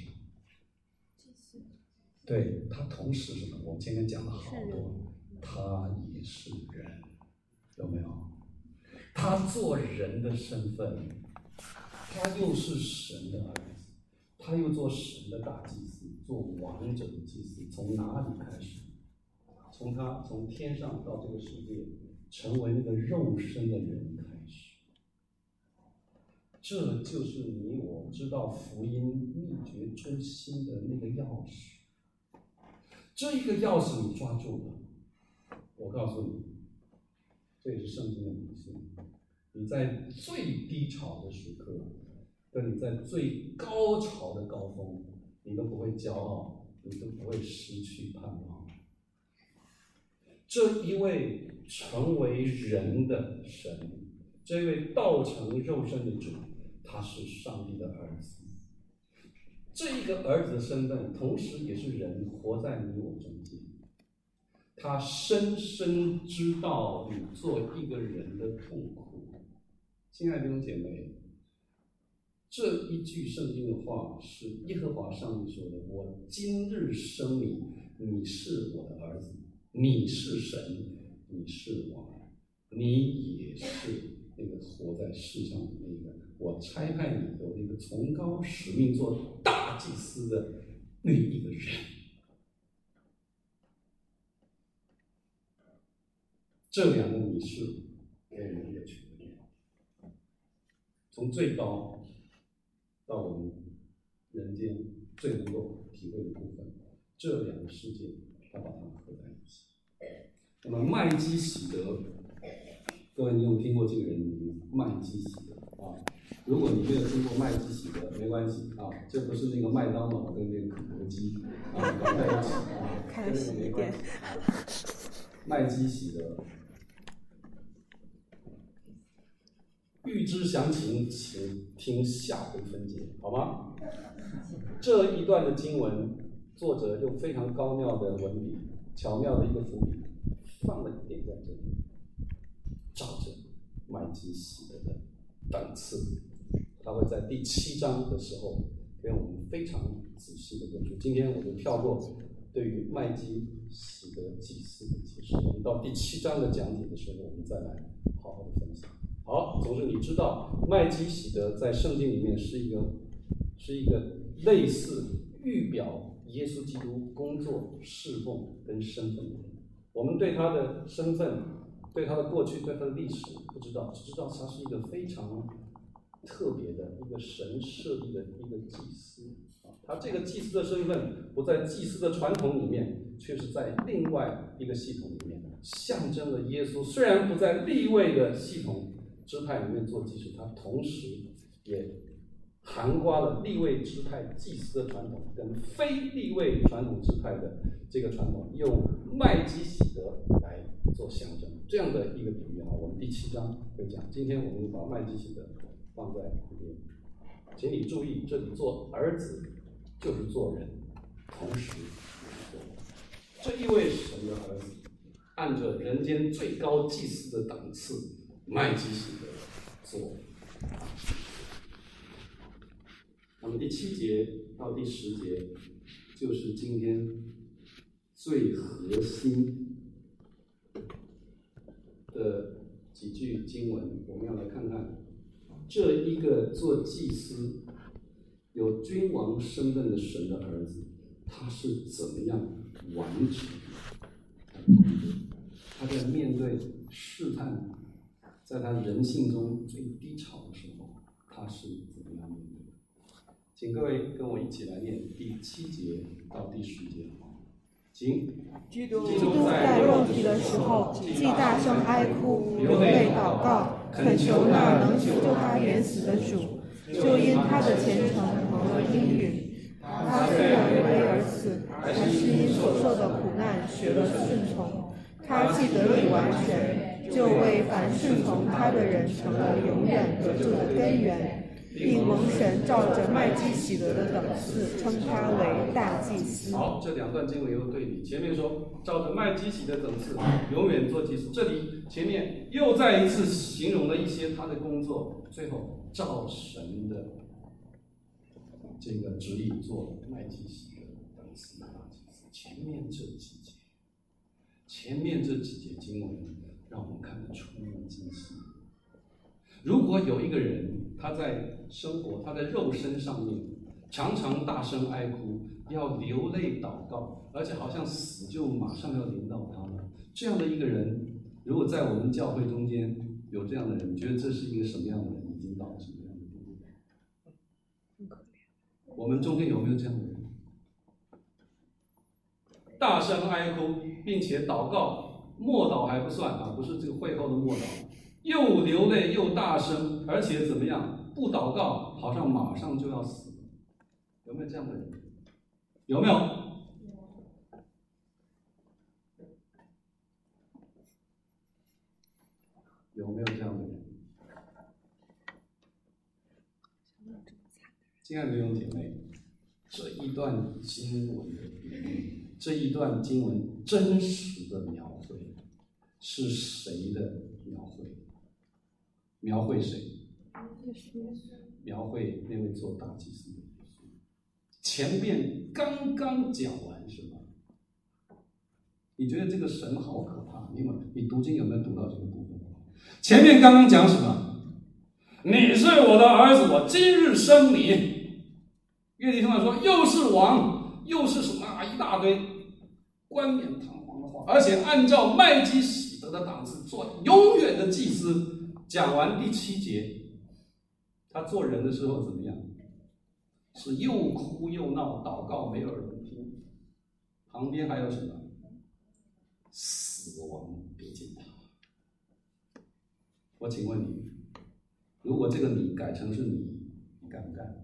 对，他同时什么？我们前面讲了好多，他也是人，有没有？他做人的身份，他又是神的儿子，他又做神的大祭司，做王者的祭司。从哪里开始？从他从天上到这个世界，成为那个肉身的人开始。这就是你我知道福音秘诀中心的那个钥匙。这一个钥匙你抓住了，我告诉你，这也是圣经的迷信。你在最低潮的时刻，跟你在最高潮的高峰，你都不会骄傲，你都不会失去盼望。这一位成为人的神，这位道成肉身的主，他是上帝的儿子。这一个儿子的身份，同时也是人活在你我中间。他深深知道你做一个人的痛苦。亲爱的弟兄姐妹，这一句圣经的话是耶和华上帝说的：“我今日生你，你是我的儿子，你是神，你是王，你也是那个活在世上的那个我差派你有那个崇高使命做大祭司的那一个人。”这两个你是给我们一个权利，从最高到我们人间最能够体会的部分，这两个世界他把它们合在一起。那么麦基洗德，各位你有听过这个人的名字？麦基洗德啊，如果你没有听过麦基洗德，没关系啊，这不是那个麦当劳跟那个肯德基啊连在一起啊，跟那个没关系。麦基洗德。欲知详情，请听下回分解，好吗？这一段的经文，作者用非常高妙的文笔，巧妙的一个伏笔，放了一点在这里，照着麦基洗德的档次，他会在第7章的时候给我们非常仔细的论述。今天我就跳过对于麦基洗德祭司的解释，我们到第7章的讲解的时候，我们再来好好的分享。 好，总之你知道麦基洗德在圣经里面是一个类似预表耶稣基督工作、侍奉跟身份的人。我们对他的身份、对他的过去、对他的历史不知道，只知道他是一个非常特别的一个神设立的一个祭司。他这个祭司的身份不在祭司的传统里面，却是在另外一个系统里面，象征了耶稣虽然不在利未的系统支派里面做祭司，他同时也涵盖了利未支派祭司的传统跟非利未传统支派的这个传统，用麦基洗德来做象征，这样的一个比喻。我们第7章会讲。今天我们把麦基洗德放在旁边，请你注意，这里做儿子就是做人，同时做人。这一位神的儿子，按着人间最高祭司的档次，麦基洗德做。那么第7节到第10节，就是今天最核心的几句经文，我们要来看看这一个做祭司、有君王身份的神的儿子，他是怎么样完成他的工作？他在面对试探，在他人性中最低潮的时候，他是怎么样面对？请各位跟我一起来念第7节到第10节。请。 基督在肉体的时候，既大声哀哭，流泪祷告，恳求那能救他免死的主，就因他的虔诚蒙了应允。他虽然为儿子，还是因所受的苦难学了顺从。他既得以完全，就为凡顺从他的人成了永远得救的根源，并蒙神照着麦基洗德的等次称他为大祭司。 好，这2段经文有对比。前面说照着麦基洗德等次永远做祭司，这里前面又再一次形容了一些他的工作，最后照神的这个旨意做麦基洗德等次的大祭司。前面这几节经文让我们看得触目惊心。如果有一个人，他在生活，他在肉身上面常常大声哀哭，要流泪祷告，而且好像死就马上要临到他了，这样的一个人，如果在我们教会中间有这样的人，你觉得这是一个什么样的人？已经到了什么样的地步？我们中间有没有这样的人？大声哀哭，并且祷告，默祷还不算啊，不是这个会后的默祷，又流泪又大声，而且怎么样？不祷告，好像马上就要死。有没有这样的人？有没有？有没有这样的人？亲爱的弟兄姐妹，这一段经文的比喻，这一段经文真实的描绘是谁的描绘？描绘谁？描绘那位做大祭司的耶稣。前面刚刚讲完什么？你觉得这个神好可怕？你读经有没有读到这个部分？前面刚刚讲什么？你是我的儿子，我今日生你。约翰说，又是王，又是什么啊？一大堆冠冕堂皇的话，而且按照麦基洗德的档次做永远的祭司。讲完第7节，他做人的时候怎么样？是又哭又闹，祷告没有人听。旁边还有什么？死亡逼近他。我请问你，如果这个你改成是你干不干？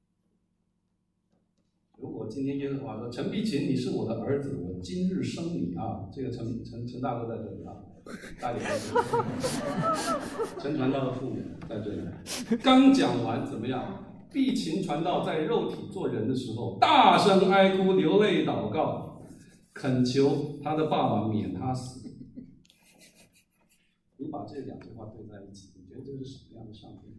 如果今天耶和华说陈必勤，你是我的儿子，我今日生你啊，这个陈大哥在这里啊，大爷在这里，陈传道的父母在这里。刚讲完怎么样？必勤传道在肉体做人的时候，大声哀哭，流泪祷告，恳求他的爸爸免他死。你把这2句话对在一起，你觉得这是什么样的上帝？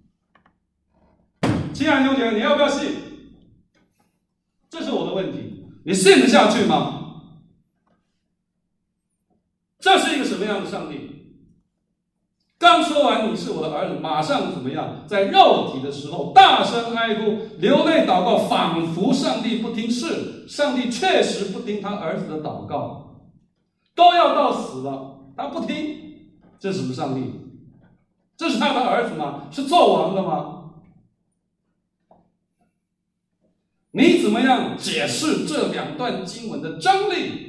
亲爱的弟兄姐妹，你要不要信？这是我的问题，你信得下去吗？这是一个什么样的上帝？刚说说完你是我的儿子，马上怎么样？在肉体的时候大声哀哭，流泪祷告，仿佛上帝不听。是，上帝确实不听他儿子的祷告，都要到死了，他不听。这是什么上帝？这是他的儿子吗？是做王的吗？你怎么样解释这两段经文的张力？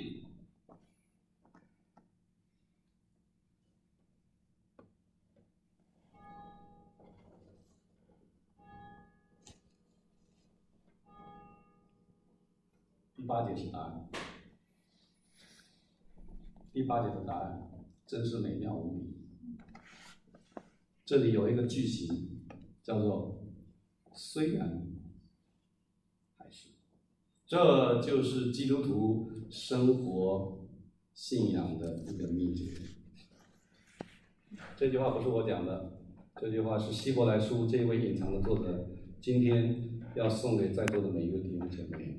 第8节是答案。第8节的答案真是美妙无比。这里有一个句型叫做“虽然还是”，这就是基督徒生活信仰的一个秘诀。这句话不是我讲的，这句话是希伯来书这位隐藏的作者今天要送给在座的每一位弟兄姐妹。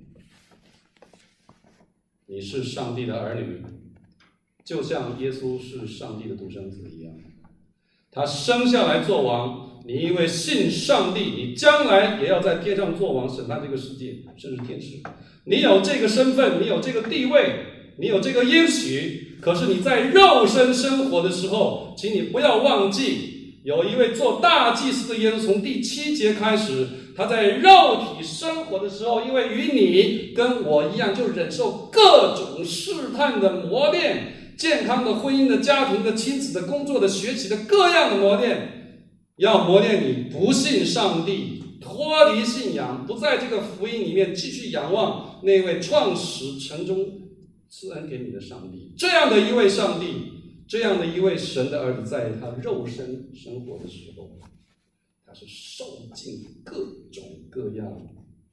你是上帝的儿女，就像耶稣是上帝的独生子一样。他生下来做王，你因为信上帝，你将来也要在天上做王，审判这个世界，甚至天使。你有这个身份，你有这个地位，你有这个应许。可是你在肉身生活的时候，请你不要忘记，有一位做大祭司的耶稣，从第7节开始，他在肉体生活的时候，因为与你跟我一样，就忍受各种试探的磨练，健康的婚姻的、家庭的、亲子的、工作的、学习的各样的磨练，要磨练你不信上帝，脱离信仰，不在这个福音里面继续仰望那位创始成终赐恩给你的上帝。这样的一位上帝，这样的一位神的儿子，在他肉身生活的时候，他是受尽各种各样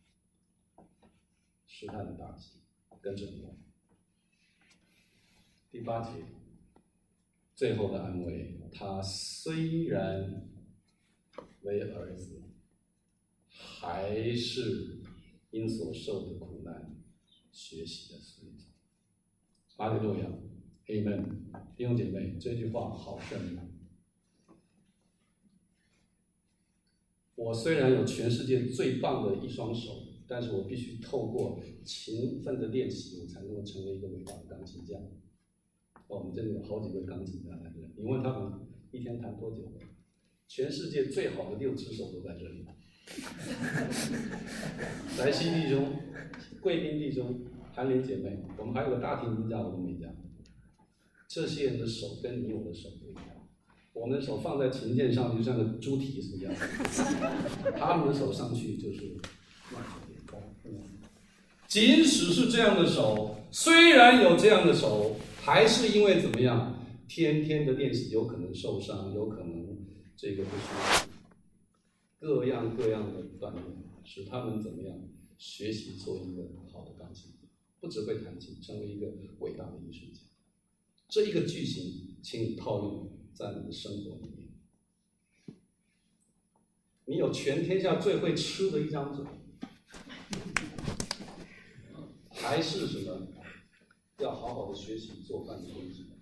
试探的打击跟折磨。第8节最后的安慰，他虽然为儿子，还是因所受的苦难学习的随从。哈利路亚 ，Amen。弟兄姐妹，这句话好深。我虽然有全世界最棒的一双手，但是我必须透过勤奋的练习，我才能够成为一个伟大的钢琴家。我们这里有好几位钢琴家在这里，你问他们一天弹多久？全世界最好的6只手都在这里。翟西弟兄、贵宾弟兄、韩莲姐妹，我们还有个大提琴家我都没讲。这些人的手跟你我的手不一样，我们的手放在琴键上就像个猪蹄是一样的，他们的手上去就是即使是这样的手，虽然有这样的手，还是因为怎么样，天天的练习有可能受伤，有可能这个不舒服，各样各样的锻炼，使他们怎么样学习做一个好的钢琴，不只会弹琴，成为一个伟大的艺术家。这一个句型，请你套用在你的生活里面。你有全天下最会吃的一张嘴，还是什么？要好好的学习做饭的东西。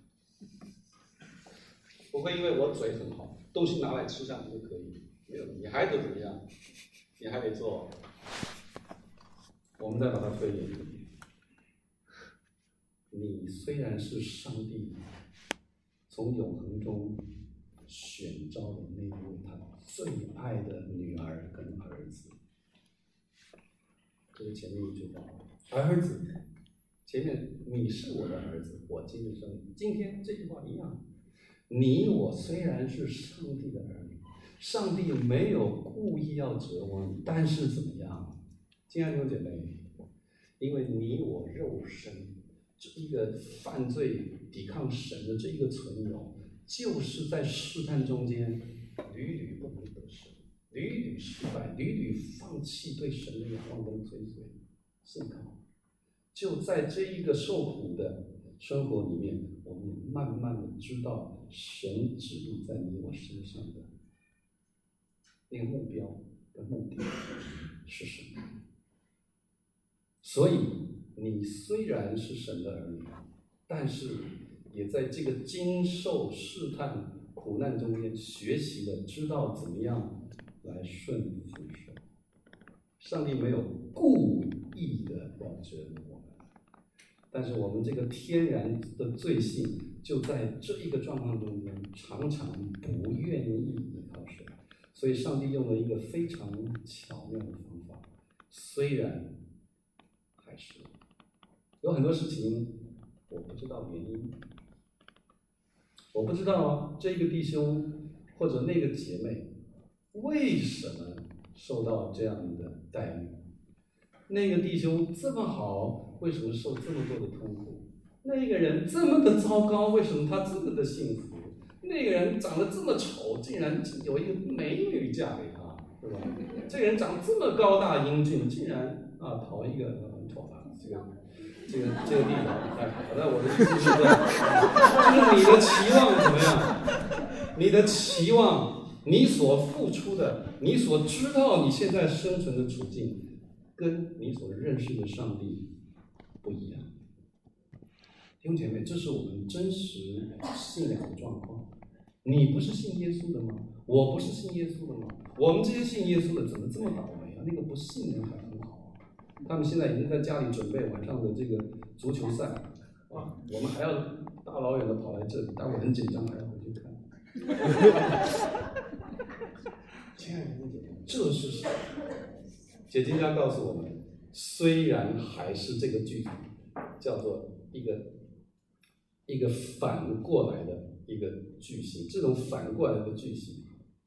不会因为我嘴很好，东西拿来吃上就可以，没有，你还得怎么样？你还得做。我们再把它推远一点。你虽然是上帝从永恒中选召的那位他最爱的女儿跟儿子，这是前面一句话，儿子，前面你是我的儿子，我今日生你。今天这句话一样，你我虽然是上帝的儿女，上帝没有故意要折磨你，但是怎么样，亲爱的弟兄姐妹，因为你我肉身这一个犯罪抵抗神的这一个存有，就是在试探中间屡屡不能得胜，屡屡失败，屡屡放弃对神的仰望跟追随信靠。就在这一个受苦的生活里面，我们也慢慢的知道神旨意在你我身上的那个目标跟目的是什么。所以你虽然是神的儿女，但是也在这个经受试探苦难中间学习的，知道怎么样来顺服神。上帝没有故意的要折磨我们，但是我们这个天然的罪性就在这一个状况中间，常常不愿意依靠神，所以上帝用了一个非常巧妙的方法，虽然还是有很多事情我不知道原因，我不知道这个弟兄或者那个姐妹为什么受到这样的待遇，那个弟兄这么好，为什么受这么多的痛苦？那个人这么的糟糕，为什么他这么的幸福？那个人长得这么丑，竟然有一个美女嫁给他，对吧？这个人长这么高大英俊，竟然讨一个很丑的这个地方，好在我的意思是这样，就是你的期望怎么样？你的期望，你所付出的，你所知道你现在生存的处境，跟你所认识的上帝不一样。弟兄姐妹，这是我们真实信仰的状况。你不是信耶稣的吗？我不是信耶稣的吗？我们这些信耶稣的怎么这么倒霉啊？那个不信的还很好啊，他们现在已经在家里准备晚上的这个足球赛啊，我们还要大老远的跑来这里，但我很紧张，还要回去看。亲爱的弟兄姐妹，这是什么？解经家告诉我们，虽然还是这个句子叫做一个反过来的一个句型，这种反过来的句型，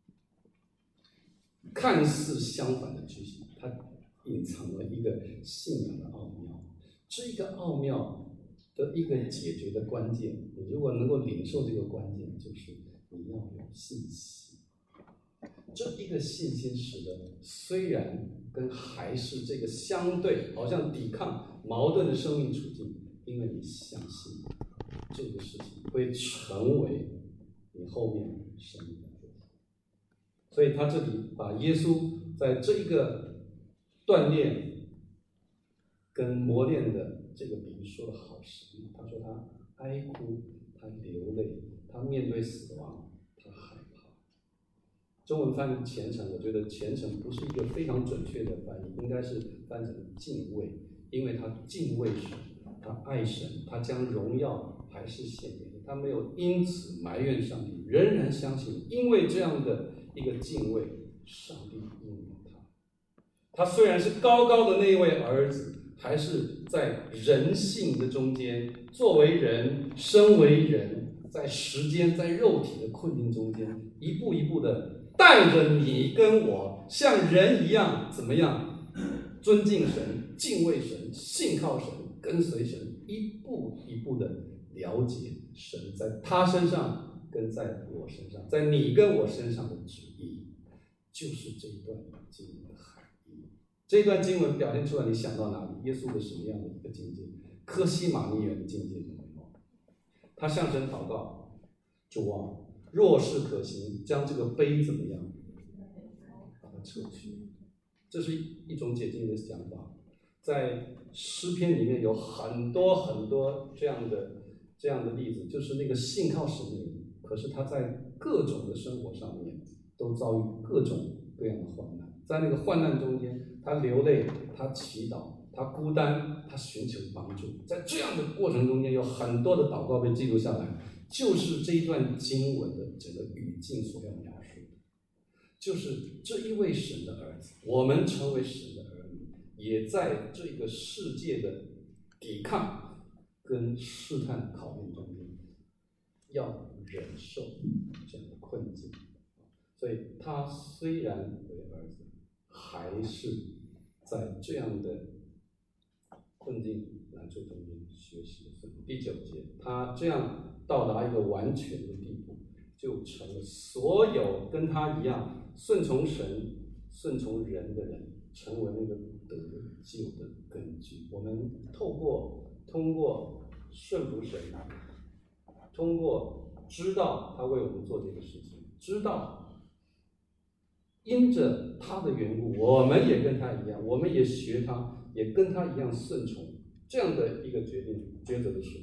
看似相反的句型，它隐藏了一个信仰的奥妙。这个奥妙的一个解决的关键，你如果能够领受这个关键，就是你要有信心。这一个信心使得虽然跟还是这个相对好像抵抗矛盾的生命处境，因为你相信这个事情会成为你后面生命的祝福。所以他这里把耶稣在这一个锻炼跟磨练的这个比喻说的好实际。他说他哀哭，他流泪，他面对死亡，他害怕。中文翻译虔诚，我觉得虔诚不是一个非常准确的翻译，应该是翻成敬畏，因为他敬畏神，他爱神，他将荣耀还是献给神，他没有因此埋怨上帝，仍然相信，因为这样的一个敬畏，上帝应允他。他虽然是高高的那一位儿子，还是在人性的中间，作为人，身为人，在时间、在肉体的困境中间，一步一步的带着你跟我像人一样，怎么样尊敬神、敬畏神、信靠神、跟随神，一步一步的了解神在他身上跟在我身上，在你跟我身上的旨意，就是这一段经文的含义。这段经文表现出来，你想到哪里？耶稣的什么样的一个境界？客西马尼园的境界有没有？他向神祷告，主啊，若是可行，将这个杯怎么样？把它撤去。这是一种解经的想法。在诗篇里面有很多很多这样的例子，就是那个信靠神的人，可是他在各种的生活上面都遭遇各种各样的患难，在那个患难中间，他流泪，他祈祷，他孤单，他寻求帮助。在这样的过程中间，有很多的祷告被记录下来，就是这一段经文的整个语境所要描述的，就是这一位神的儿子，我们成为神的儿女，也在这个世界的抵抗跟试探考验中间，要忍受这样的困境。所以他虽然为儿子，还是在这样的困境难处中间学习。第9节，他这样到达一个完全的地步，就成了所有跟他一样顺从神、顺从人的人，成为那个得救的根据。我们通过顺服神，通过知道他为我们做这个事情，知道因着他的缘故，我们也跟他一样，我们也学他，也跟他一样顺从，这样的一个抉择的时候，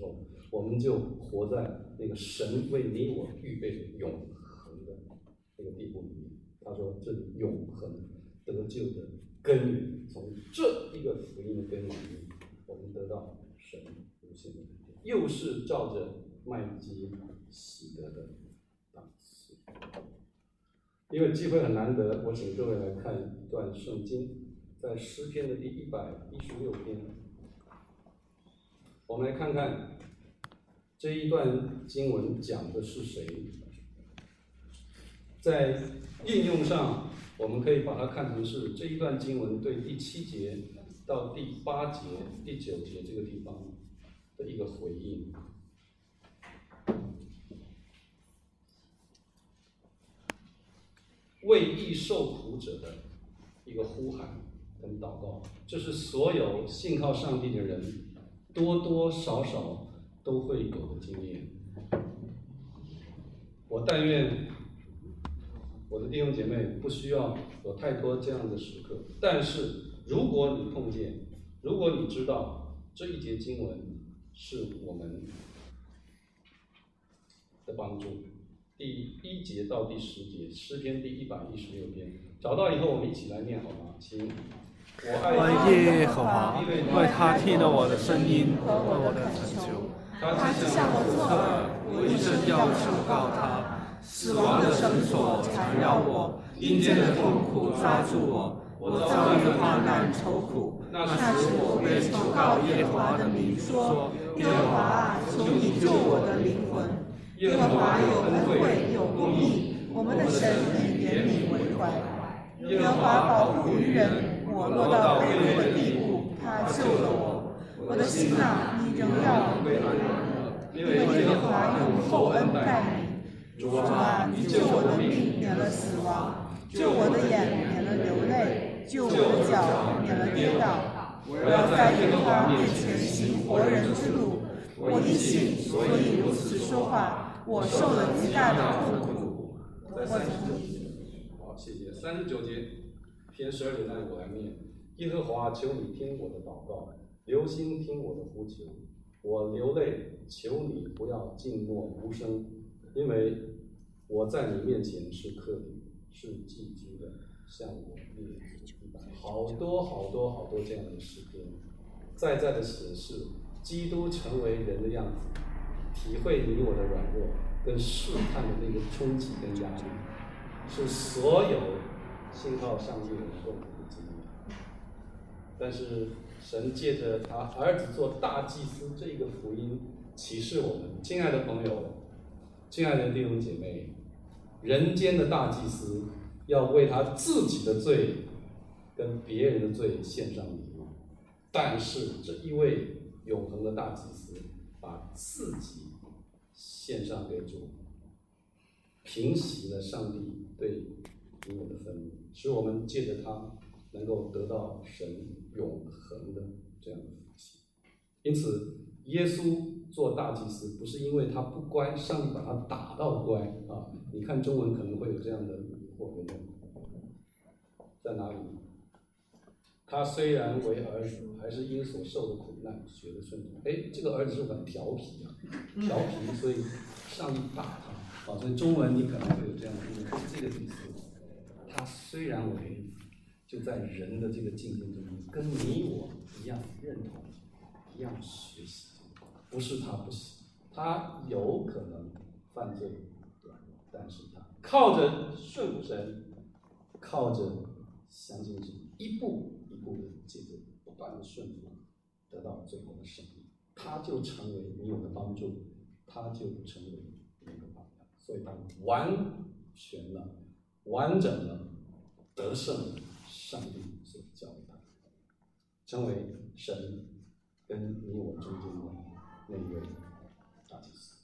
我们就活在那个神为你我预备的永恒的那个地步里面。他说，这里永恒得救的根源，从这一个福音的根源里，我们得到神无限的恩典，又是照着麦基洗德的档次。因为机会很难得，我请各位来看一段圣经，在诗篇的第116篇，我们来看看这一段经文讲的是谁。在应用上，我们可以把它看成是这一段经文对第7节到第8节、第9节这个地方的一个回应。为义受苦者的一个呼喊跟祷告，这是所有信靠上帝的人多多少少都会有的经验。我但愿我的弟兄姐妹不需要有太多这样的时刻，但是如果你碰见，如果你知道这一节经文是我们的帮助，第1节到第10节，诗篇第116篇，找到以后我们一起来念好吗？请。我爱耶和华，因为他听了我的声音和我的恳求。 他既向我作耳， 我一生要求告他。死亡的绳索缠绕我，阴间的痛苦抓住我，我遭遇患难愁苦。那时我便求告耶和华的名，说：耶和华啊，求你救我的灵魂。耶和华有恩惠，有公义，我们的神以怜悯为怀。耶和华保护愚人，我落到卑微的地步，他救了我。我的心啊，你仍要归安乐，因为耶和华用厚恩待你。主啊，你救我的命免了死亡，救我的眼免了流泪，救我的脚免了跌倒。我要在耶和华面前行活人之路。我一信，所以如此说话。我受了极大的痛苦。 好，谢谢。39节，篇12节那里我来念：耶和华，求你听我的祷告，留心听我的呼求。我流泪，求你不要静默无声，因为我在你面前是客旅，是寄居的，向我列祖一般。好多这样的诗篇，在的显示基督成为人的样子，体会你我的软弱跟试探的那个冲击跟压力，是所有信靠上帝的人共同的经历。但是神借着他儿子做大祭司这一个福音启示我们，亲爱的朋友，亲爱的弟兄姐妹，人间的大祭司要为他自己的罪跟别人的罪献上礼物，但是这一位永恒的大祭司把自己献上给主，平息了上帝对你我的愤怒，使我们借着他能够得到神永恒的这样的福气。因此耶稣做大祭司不是因为他不乖，上帝把他打到乖啊！你看中文可能会有这样的疑惑跟问题，在哪里？他虽然为儿子，还是因所受的苦难学的顺从。这个儿子是很调皮啊，调皮，所以上帝打他。所以中文你可能会有这样的疑惑，这个意思。他虽然为儿子，就在人的这个境界中，跟你我一样认同，一样学习。不是他不行，他有可能犯罪，但是他靠着顺服神，靠着相信神，一步一步的借着不断的顺服，得到最后的胜利。他就成为你我的帮助，他就成为你的榜样。所以他完全了、完整了、得胜了上帝所教的他，成为神跟你我中间的那一位大祭司。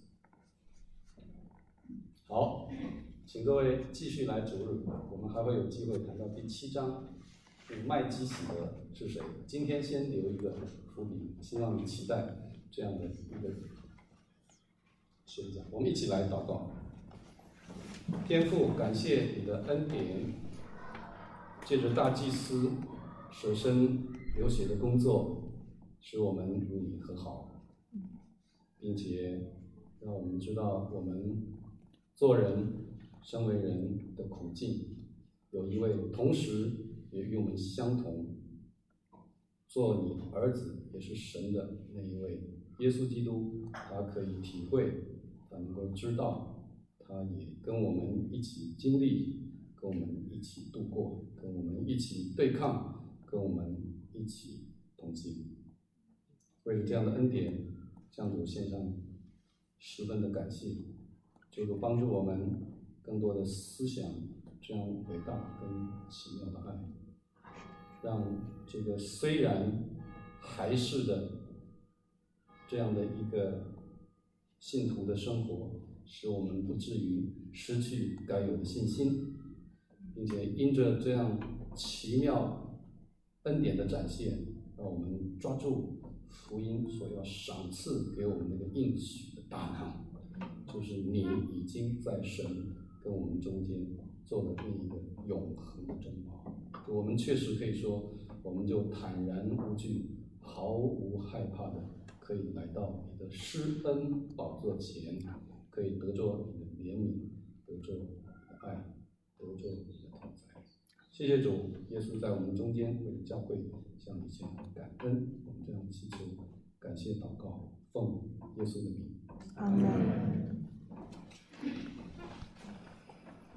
好，请各位继续来主日，我们还会有机会谈到第7章，麦基洗德是谁？今天先留一个伏笔，希望你期待这样的一个宣讲。我们一起来祷告。天父，感谢你的恩典，借着大祭司舍身流血的工作，使我们与你和好。 并且让我们知道我们做人、身为人的苦境，有一位同时也与我们相同，做你儿子也是神的那一位耶稣基督，他可以体会，他能够知道，他也跟我们一起经历，跟我们一起度过，跟我们一起对抗，跟我们一起同行。为了这样的恩典，向主献上十分的感谢，求主帮助我们更多的思想这样伟大跟奇妙的爱，让这个虽然还是的这样的一个信徒的生活，使我们不至于失去该有的信心，并且因着这样奇妙恩典的展现，让我们抓住福音所要赏赐给我们那个应许的大能，就是你已经在神跟我们中间做了那一个永恒的珍宝。我们确实可以说，我们就坦然无惧，毫无害怕的可以来到你的施恩宝座前，可以得着你的怜悯，得着你的爱，得着你的同在。谢谢主，耶稣在我们中间为了教会向你献感恩，我们这样祈求，感谢祷告，奉耶稣的名， 阿门。